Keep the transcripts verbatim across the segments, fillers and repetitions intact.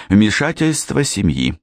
Вмешательство семьи.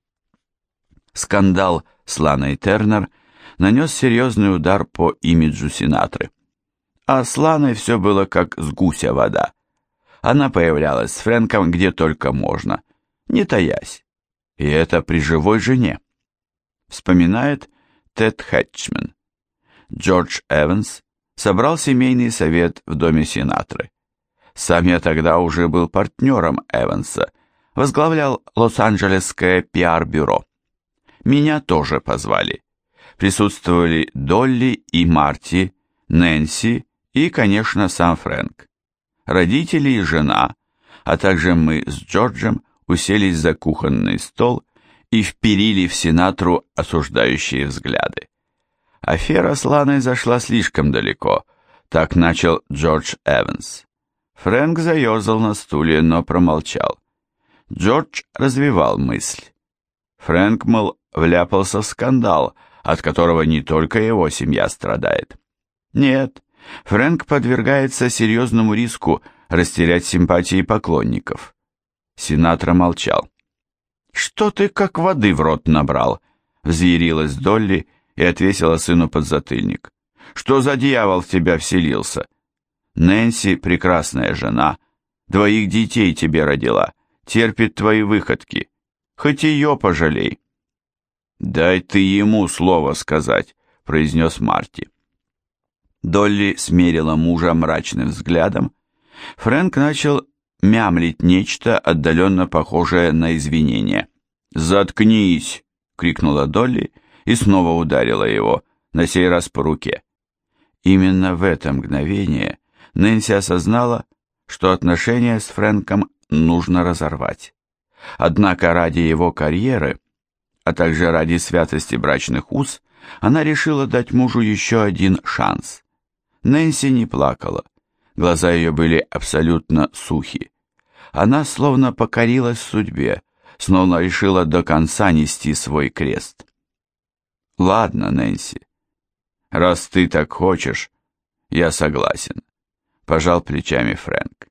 Скандал с Ланой Тернер нанес серьезный удар по имиджу Синатры. А с Ланой все было как с гуся вода. Она появлялась с Фрэнком где только можно, не таясь. И это при живой жене. Вспоминает Тед Хэтчман. Джордж Эванс собрал семейный совет в доме Синатры. Сам я тогда уже был партнером Эванса, возглавлял Лос-Анджелесское пиар-бюро. Меня тоже позвали. Присутствовали Долли и Марти, Нэнси и, конечно, сам Фрэнк. Родители и жена, а также мы с Джорджем уселись за кухонный стол и вперили в Синатру осуждающие взгляды. Афера с Ланой зашла слишком далеко, так начал Джордж Эванс. Фрэнк заерзал на стуле, но промолчал. Джордж развивал мысль. Фрэнк, мол, вляпался в скандал, от которого не только его семья страдает. Нет, Фрэнк подвергается серьезному риску растерять симпатии поклонников. Синатра молчал. «Что ты как воды в рот набрал?» — взъярилась Долли и отвесила сыну подзатыльник. «Что за дьявол в тебя вселился? Нэнси, прекрасная жена, двоих детей тебе родила, терпит твои выходки. Хоть ее пожалей». «Дай ты ему слово сказать», — произнес Марти. Долли смерила мужа мрачным взглядом. Фрэнк начал мямлить нечто, отдаленно похожее на извинение. «Заткнись!» — крикнула Долли и снова ударила его, на сей раз по руке. Именно в это мгновение Нэнси осознала, что отношения с Фрэнком нужно разорвать. Однако ради его карьеры, а также ради святости брачных уз, она решила дать мужу еще один шанс. Нэнси не плакала, глаза ее были абсолютно сухи. Она словно покорилась судьбе, словно решила до конца нести свой крест. «Ладно, Нэнси, раз ты так хочешь, я согласен», — пожал плечами Фрэнк.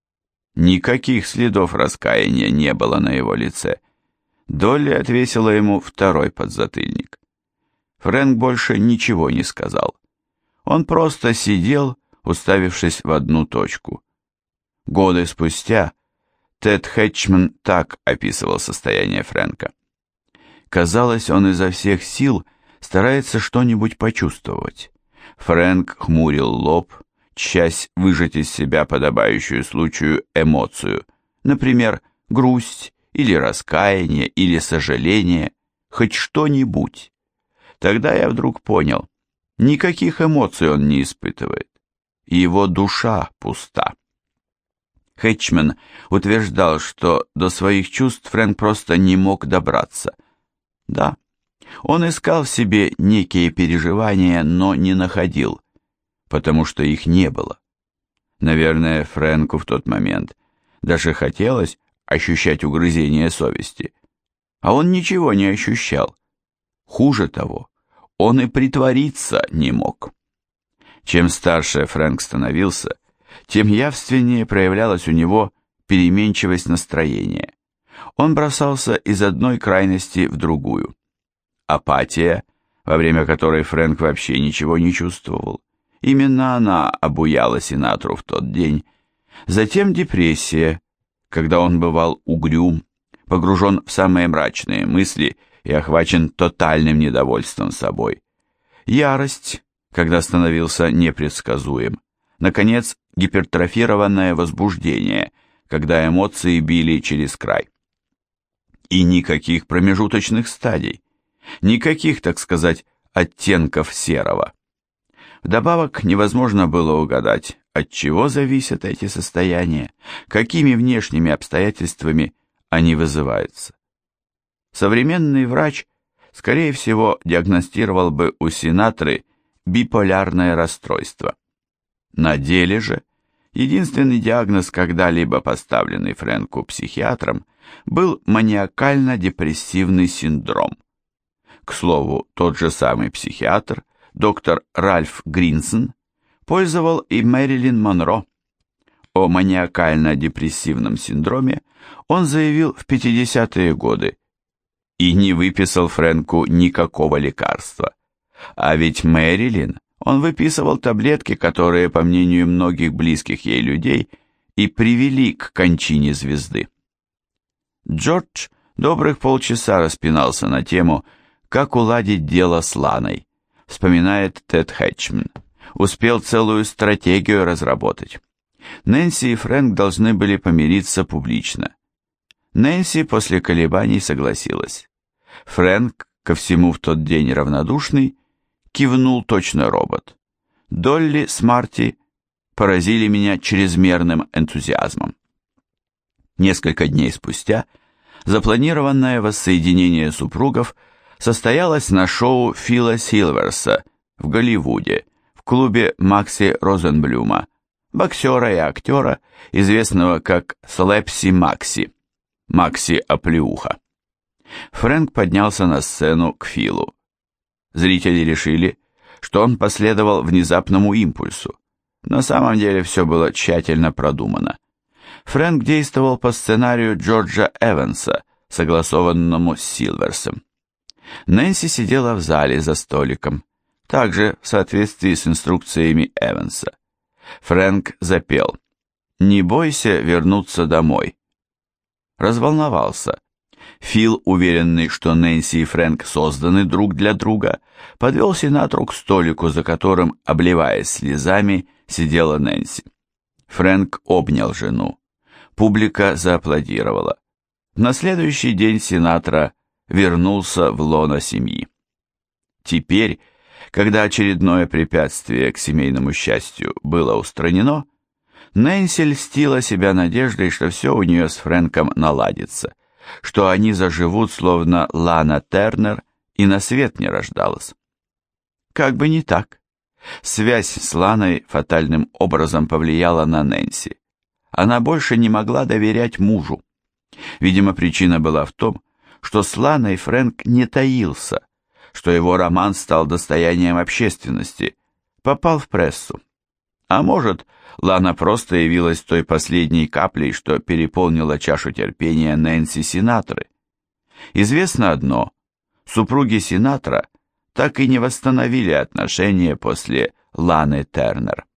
Никаких следов раскаяния не было на его лице. Долли отвесила ему второй подзатыльник. Фрэнк больше ничего не сказал. Он просто сидел, уставившись в одну точку. Годы спустя Тед Хэтчман так описывал состояние Фрэнка. Казалось, он изо всех сил старается что-нибудь почувствовать. Фрэнк хмурил лоб, часть выжать из себя подобающую случаю эмоцию, например, грусть или раскаяние или сожаление, хоть что-нибудь. Тогда я вдруг понял, никаких эмоций он не испытывает, его душа пуста. Хэтчман утверждал, что до своих чувств Фрэнк просто не мог добраться. Да, он искал в себе некие переживания, но не находил, потому что их не было. Наверное, Фрэнку в тот момент даже хотелось ощущать угрызение совести, а он ничего не ощущал. Хуже того, он и притвориться не мог. Чем старше Фрэнк становился, тем явственнее проявлялась у него переменчивость настроения. Он бросался из одной крайности в другую. Апатия, во время которой Фрэнк вообще ничего не чувствовал, именно она обуяла Синатру в тот день. Затем депрессия, когда он бывал угрюм, погружен в самые мрачные мысли и охвачен тотальным недовольством собой. Ярость, когда становился непредсказуем. Наконец, гипертрофированное возбуждение, когда эмоции били через край. И никаких промежуточных стадий, никаких, так сказать, оттенков серого. Вдобавок невозможно было угадать, от чего зависят эти состояния, какими внешними обстоятельствами они вызываются. Современный врач, скорее всего, диагностировал бы у Синатры биполярное расстройство. На деле же единственный диагноз, когда-либо поставленный Фрэнку психиатром, был маниакально-депрессивный синдром. К слову, тот же самый психиатр, доктор Ральф Гринсон, пользовал и Мэрилин Монро. О маниакально-депрессивном синдроме он заявил в пятидесятые годы и не выписал Фрэнку никакого лекарства. А ведь Мэрилин он выписывал таблетки, которые, по мнению многих близких ей людей, и привели к кончине звезды. Джордж добрых полчаса распинался на тему, как уладить дело с Ланой, вспоминает Тед Хэтчман. Успел целую стратегию разработать. Нэнси и Фрэнк должны были помириться публично. Нэнси после колебаний согласилась. Фрэнк, ко всему в тот день равнодушный, кивнул точно робот. Долли с Марти поразили меня чрезмерным энтузиазмом. Несколько дней спустя запланированное воссоединение супругов состоялось на шоу Фила Силверса в Голливуде, в клубе Макси Розенблюма, боксера и актера, известного как Слэпси Макси, Макси Оплеуха. Фрэнк поднялся на сцену к Филу. Зрители решили, что он последовал внезапному импульсу. На самом деле все было тщательно продумано. Фрэнк действовал по сценарию Джорджа Эванса, согласованному с Силверсом. Нэнси сидела в зале за столиком, также в соответствии с инструкциями Эванса. Фрэнк запел «Не бойся вернуться домой». Разволновался. Фил, уверенный, что Нэнси и Фрэнк созданы друг для друга, подвел Синатру к столику, за которым, обливаясь слезами, сидела Нэнси. Фрэнк обнял жену. Публика зааплодировала. На следующий день Синатра вернулся в лоно семьи. Теперь, когда очередное препятствие к семейному счастью было устранено, Нэнси льстила себя надеждой, что все у нее с Фрэнком наладится, что они заживут, словно Лана Тернер и на свет не рождалась. Как бы не так. Связь с Ланой фатальным образом повлияла на Нэнси. Она больше не могла доверять мужу. Видимо, причина была в том, что с Ланой Фрэнк не таился, что его роман стал достоянием общественности, попал в прессу. А может, Лана просто явилась той последней каплей, что переполнила чашу терпения Нэнси Синатры. Известно одно: супруги Синатра так и не восстановили отношения после Ланы Тернер.